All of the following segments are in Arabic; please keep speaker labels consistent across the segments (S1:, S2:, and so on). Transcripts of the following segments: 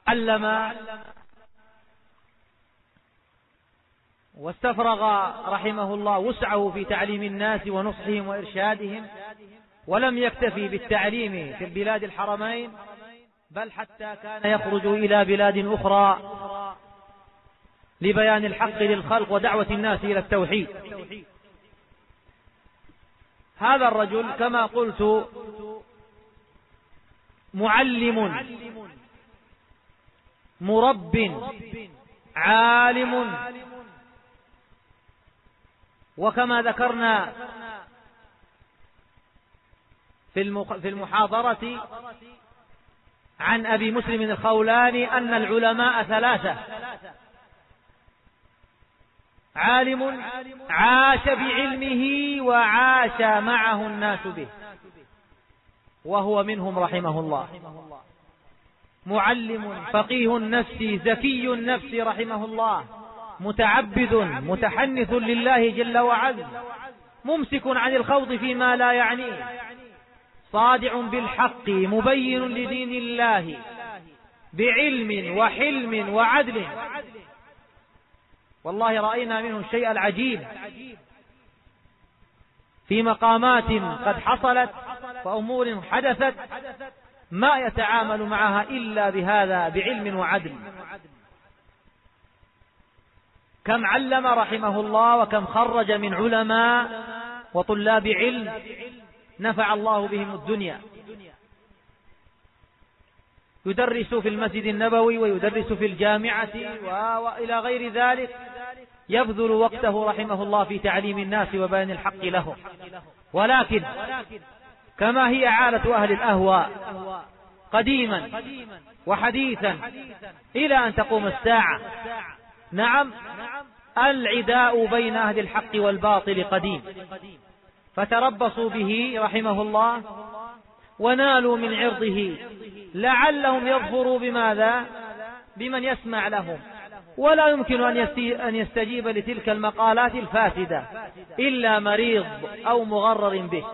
S1: علم واستفرغ رحمه الله وسعه في تعليم الناس ونصحهم وإرشادهم، ولم يكتفي بالتعليم في البلاد الحرمين، بل حتى كان يخرج إلى بلاد أخرى لبيان الحق للخلق ودعوة الناس إلى التوحيد. هذا الرجل كما قلت معلم مرب عالم، وكما ذكرنا في المحاضرة عن أبي مسلم الخولاني أن العلماء ثلاثة: عالم عاش بعلمه وعاش معه الناس به، وهو منهم رحمه الله. معلم فقيه النفس زكي النفس رحمه الله، متعبد متحنث لله جل وعز، ممسك عن الخوض فيما لا يعنيه، صادع بالحق مبين لدين الله بعلم وحلم وعدل. والله رأينا منه الشيء العجيب في مقامات قد حصلت وأمور حدثت ما يتعامل معها إلا بهذا بعلم وعدل. كم علم رحمه الله، وكم خرج من علماء وطلاب علم نفع الله بهم الدنيا. يدرس في المسجد النبوي ويدرس في الجامعة وإلى غير ذلك، يبذل وقته رحمه الله في تعليم الناس وبيان الحق لهم. ولكن كما هي عادة أهل الأهواء قديما وحديثا إلى أن تقوم الساعة، نعم، العداء بين أهل الحق والباطل قديم، فتربصوا به رحمه الله ونالوا من عرضه لعلهم يظفروا بماذا؟ بمن يسمع لهم، ولا يمكن أن يستجيب لتلك المقالات الفاسدة إلا مريض أو مغرر به.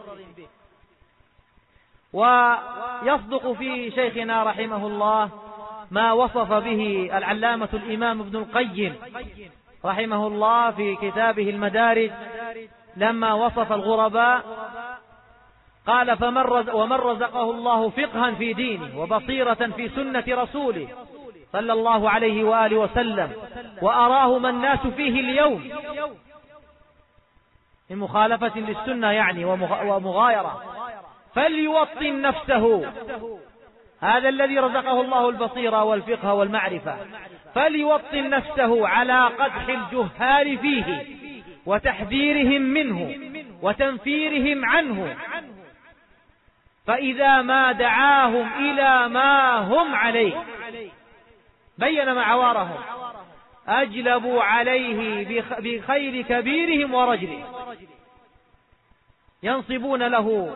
S1: ويصدق في شيخنا رحمه الله ما وصف به العلامة الإمام ابن القيم رحمه الله في كتابه المدارج لما وصف الغرباء، قال: ومن رزقه الله فقها في دينه وبصيرة في سنة رسوله صلى الله عليه وآله وسلم، وأراه ما الناس فيه اليوم من مخالفة للسنة يعني ومغايرة، فليوطن نفسه. هذا الذي رزقه الله البصيرة والفقه والمعرفة، فليوطن نفسه على قدح الجهال فيه وتحذيرهم منه وتنفيرهم عنه، فإذا ما دعاهم إلى ما هم عليه بين معوارهم، أجلبوا عليه بخير كبيرهم ورجله، ينصبون له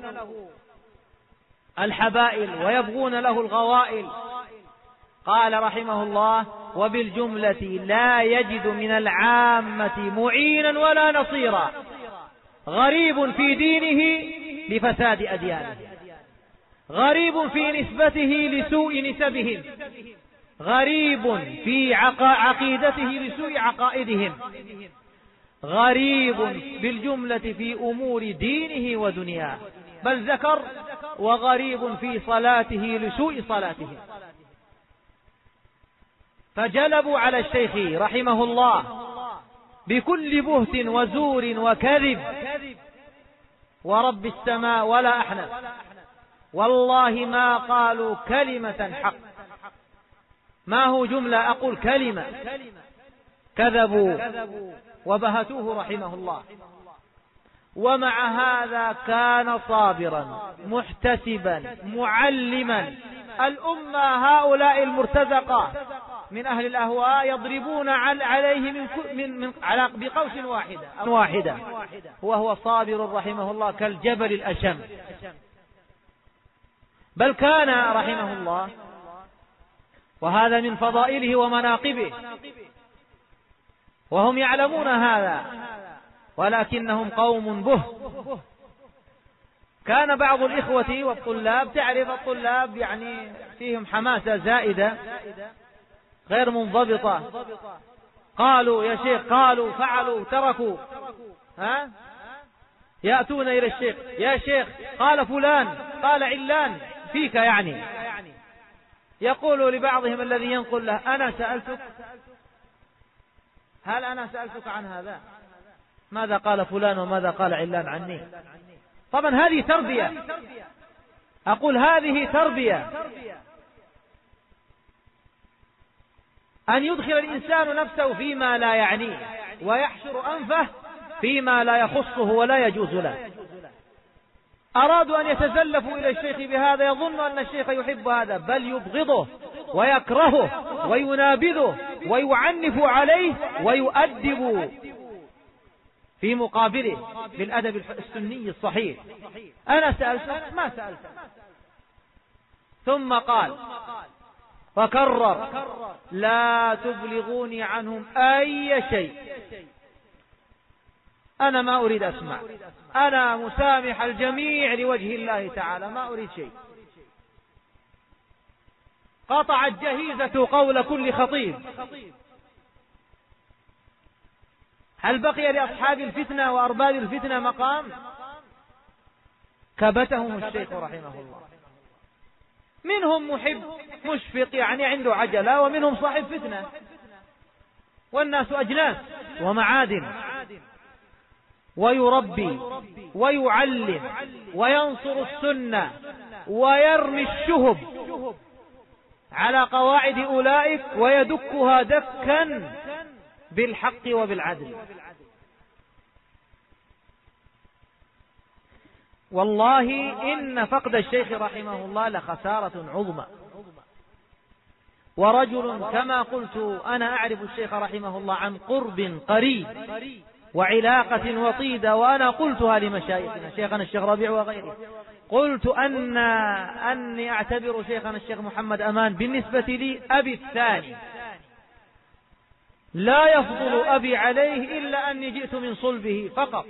S1: الحبائل ويبغون له الغوائل. قال رحمه الله: وبالجملة لا يجد من العامة معينا ولا نصيرا، غريب في دينه لفساد أديانه، غريب في نسبته لسوء نسبهم، غريب في عقيدته لسوء عقائدهم، غريب بالجملة في أمور دينه ودنياه، بل ذكر: وغريب في صلاته لسوء صلاته. فجلبوا على الشيخ رحمه الله بكل بهت وزور وكذب، ورب السماء ولا أحنف، والله ما قالوا كلمة حق، ما هو جملة، أقول كلمة، كذبوا وبهتوه رحمه الله. ومع هذا كان صابرا محتسبا معلما الأمة. هؤلاء المرتزقة من أهل الأهواء يضربون عليه بقوس واحدة، وهو صابر رحمه الله كالجبل الأشم. بل كان رحمه الله، وهذا من فضائله ومناقبه، وهم يعلمون هذا، ولكنهم قوم به. كان بعض الإخوة والطلاب، تعرف الطلاب يعني فيهم حماسة زائدة، غير منضبطة. قالوا يا شيخ، قالوا فعلوا تركوا، يأتون إلى الشيخ يا شيخ قال فلان قال علان فيك يعني. يقول لبعضهم الذي ينقل له أنا سألتك، هل أنا سألتك عن هذا؟ ماذا قال فلان وماذا قال علان عني؟ طبعا هذه تربية، أقول هذه تربية، أن يدخل الإنسان نفسه فيما لا يعنيه ويحشر أنفه فيما لا يخصه ولا يجوز له. أرادوا أن يتزلفوا إلى الشيخ بهذا، يظن أن الشيخ يحب هذا، بل يبغضه ويكرهه وينابذه ويعنف عليه ويؤدب في مقابله بالأدب السني الصحيح. أنا سألتك ما سألتك. ثم قال وكرر لا تبلغوني عنهم أي شيء، أنا ما أريد أسمع، أنا مسامح الجميع لوجه الله تعالى، ما أريد شيء. قطعت جهيزة قول كل خطيب. هل بقي لأصحاب الفتنة وأرباب الفتنة مقام؟ كبتهم الشيخ رحمه الله. منهم محب مشفق يعني عنده عجلة، ومنهم صاحب فتنة، والناس أجناس ومعادن. ويربي ويعلم وينصر السنة ويرمي الشهب على قواعد أولئك ويدكها دكا بالحق وبالعدل. والله إن فقد الشيخ رحمه الله لخسارة عظمى. ورجل كما قلت أنا أعرف الشيخ رحمه الله عن قرب قريب وعلاقة وطيدة، وأنا قلتها لمشايخنا شيخنا الشيخ ربيع وغيره، قلت أني أعتبر شيخنا الشيخ محمد أمان بالنسبة لي أبي الثاني، لا يفضل أبي عليه إلا أني جئت من صلبه فقط.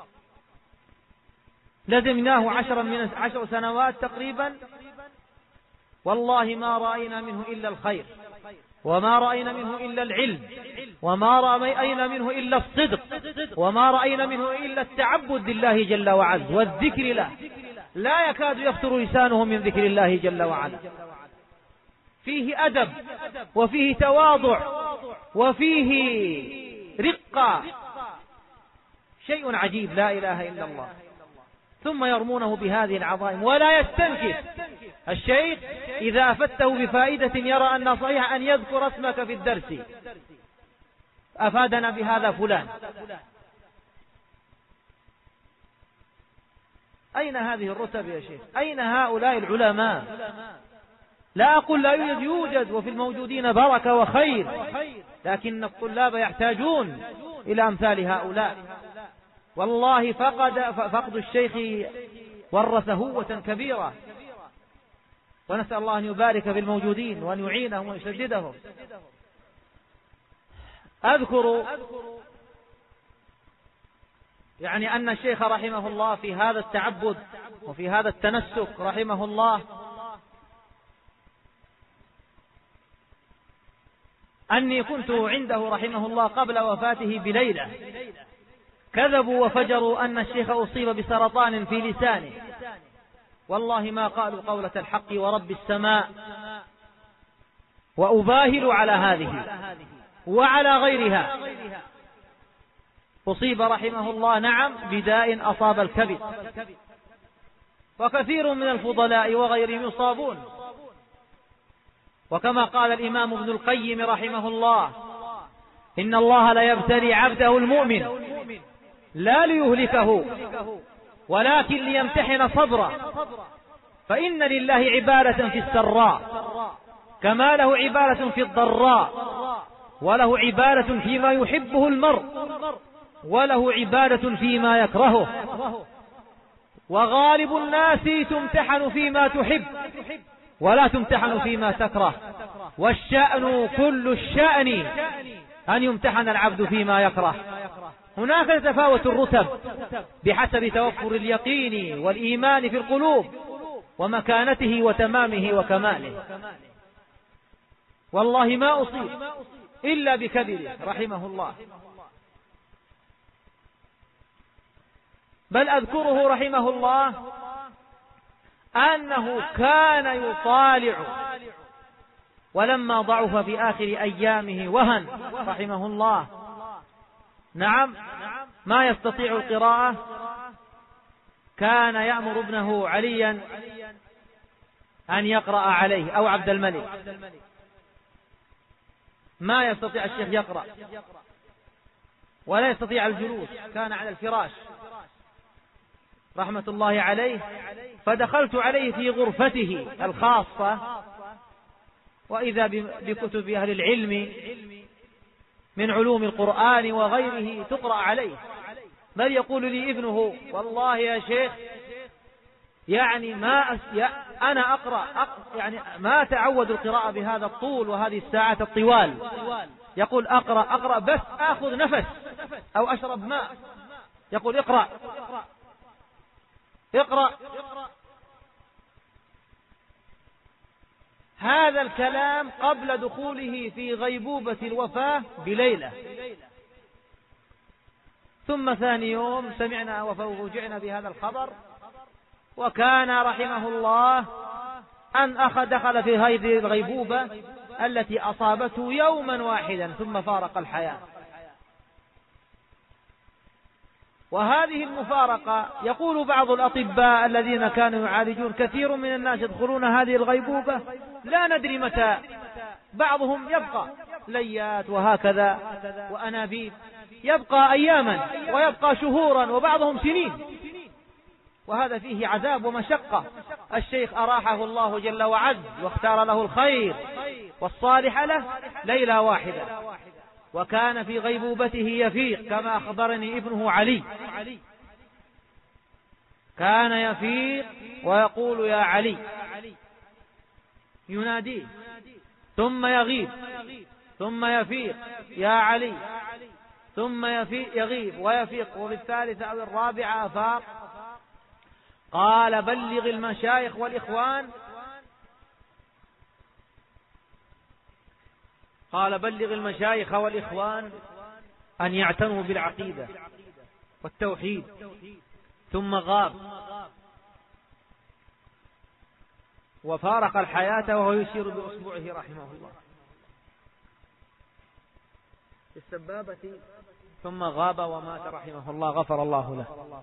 S1: لزمناه 10 سنوات تقريبا، والله ما رأينا منه إلا الخير، وما رأينا منه إلا العلم، وما رأينا منه إلا الصدق، وما رأينا منه إلا التعبد لله جل وعز والذكر له. لا يكاد يفتر لسانه من ذكر الله جل وعلا. فيه أدب وفيه تواضع وفيه رقة، شيء عجيب لا إله إلا الله. ثم يرمونه بهذه العظائم ولا يستنكف. الشيخ إذا أفدته بفائدة يرى أن صحيح أن يذكر اسمك في الدرس، أفادنا بهذا فلان. أين هذه الرتب يا شيخ؟ أين هؤلاء العلماء؟ لا أقول لا يوجد، وفي الموجودين بركة وخير، لكن الطلاب يحتاجون إلى أمثال هؤلاء. والله فقد الشيخ ورث هوة كبيرة، ونسأل الله أن يبارك في الموجودين وأن يعينهم ويسددهم. أذكر يعني أن الشيخ رحمه الله في هذا التعبد وفي هذا التنسك رحمه الله أني كنت عنده رحمه الله قبل وفاته بليلة، كذبوا وفجروا أن الشيخ أصيب بسرطان في لسانه، والله ما قالوا قولة الحق ورب السماء. وأباهل على هذه وعلى غيرها. أصيب رحمه الله نعم بداء أصاب الكبد، وكثير من الفضلاء وغيرهم يصابون. وكما قال الإمام ابن القيم رحمه الله: إن الله لا يبتلي عبده المؤمن لا ليهلكه ولكن ليمتحن صبره، فإن لله عبادة في السراء كما له عبادة في الضراء، وله عبادة فيما يحبه المرء، وله عبادة فيما يكرهه. وغالب الناس تمتحن فيما تحب ولا تمتحن فيما تكره، والشأن كل الشأن أن يمتحن العبد فيما يكره. هناك تتفاوت الرتب بحسب توفر اليقين والإيمان في القلوب ومكانته وتمامه وكماله. والله ما أصيب إلا بكبره رحمه الله. بل أذكره رحمه الله أنه كان يطالع، ولما ضعف في آخر أيامه وهن رحمه الله، نعم، ما يستطيع القراءة، كان يأمر ابنه عليا أن يقرأ عليه، أو عبد الملك، ما يستطيع الشيخ يقرأ ولا يستطيع الجلوس، كان على الفراش رحمة الله عليه. فدخلت عليه في غرفته الخاصة، وإذا بكتب أهل العلم من علوم القرآن وغيره تقرأ عليه. بل يقول لي ابنه: والله يا شيخ، يعني أنا أقرأ يعني ما تعود القراءة بهذا الطول وهذه الساعات الطوال. يقول: أقرأ بس أخذ نفس أو أشرب ماء. يقول: اقرأ. هذا الكلام قبل دخوله في غيبوبة الوفاة بليلة. ثم ثاني يوم سمعنا وفوجئنا بهذا الخبر، وكان رحمه الله أن دخل في هذه الغيبوبة التي أصابته يوما واحدا ثم فارق الحياة. وهذه المفارقة يقول بعض الأطباء الذين كانوا يعالجون، كثير من الناس يدخلون هذه الغيبوبة لا ندري متى، بعضهم يبقى ليات وهكذا وأنابيب، يبقى أياما ويبقى شهورا وبعضهم سنين، وهذا فيه عذاب ومشقة. الشيخ أراحه الله جل وعز واختار له الخير والصالح له ليلة واحدة، وكان في غيبوبته يفيق كما أخبرني ابنه علي، كان يفيق ويقول: يا علي، يناديه، ثم يغيب، ثم يفيق: يا علي، ثم يغيب ويفيق، وبالثالثة أو الرابعة أفاق. قال: بلغ المشايخ والإخوان، أن يعتنوا بالعقيدة والتوحيد. ثم غاب وفارق الحياة وهو يشير بأصبعه رحمه الله في السبابة، ثم غاب ومات رحمه الله، غفر الله له.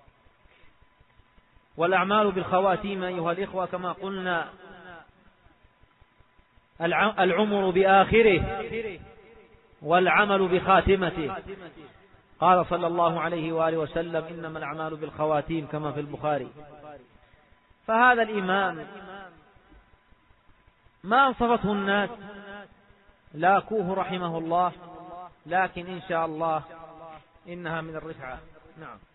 S1: والأعمال بالخواتيم أيها الإخوة كما قلنا، العمر بآخره والعمل بخاتمته. قال صلى الله عليه وآله وسلم: إنما الأعمال بالخواتيم، كما في البخاري. فهذا الإمام ما أنصفته الناس، لاكوه رحمه الله، لكن إن شاء الله إنها من الرفعة. نعم.